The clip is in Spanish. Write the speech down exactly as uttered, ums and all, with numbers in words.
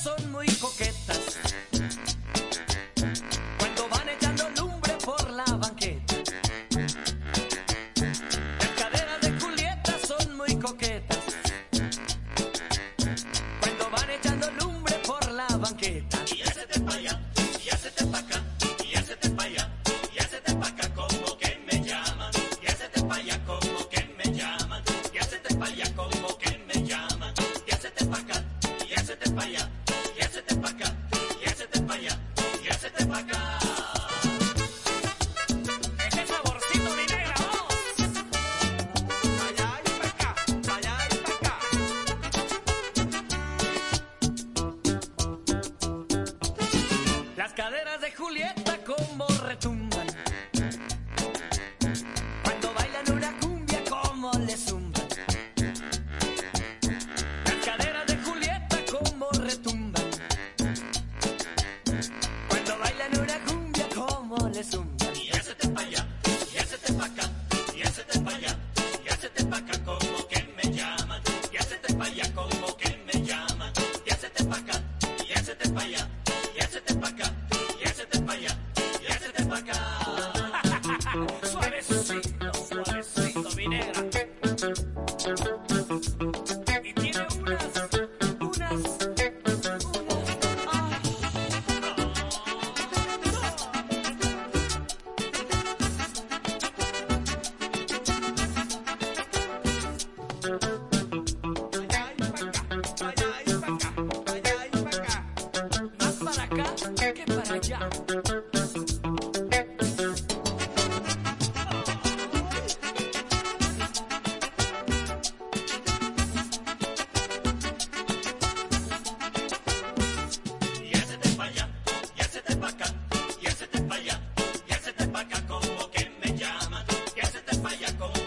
son muy coquetas cuando van echando lumbre por la banqueta. Las caderas de Julieta son muy coquetas cuando van echando lumbre por la banqueta. Y hacete pa' allá, y hacete pa' acá, y hacete pa' allá, y hacete pa' acá como que me llaman. Y hacete pa' allá como que me llaman. Y hacete pa' allá como que me llaman. Y hacete pa' acá, y hacete pa' allá, y hacete pa' acá, y hacete pa' allá, y hacete pa' acá. Ese saborcito, mi negra, vamos. Pa' allá y pa' acá, pa' allá y pa' acá. Las caderas de Julieta como retumban cuando bailan una cumbia como le zumban. Las caderas de Julieta como retumban cuando bailan una cumbia como le zumban. Y hacete pa' allá, y hacete pa' acá, y hacete pa' allá, y hacete pa' acá como que me llaman. Y hacete pa' allá como que me llaman. Y hacete pa' acá, y hacete pa' allá, y hacete pa' acá, y hacete pa' allá, y hacete pa' acá. Suavecito, suavecito, mi negra. Y tiene unas, unas, unas. Ay. Pa' allá y pa' acá, pa' allá y pa' acá, pa' allá y pa' acá. Más para acá que para allá. Y hacete pa' allá, y hacete pa' acá, y hacete pa' allá, y hacete pa' acá como que me llaman. Y hacete pa' allá como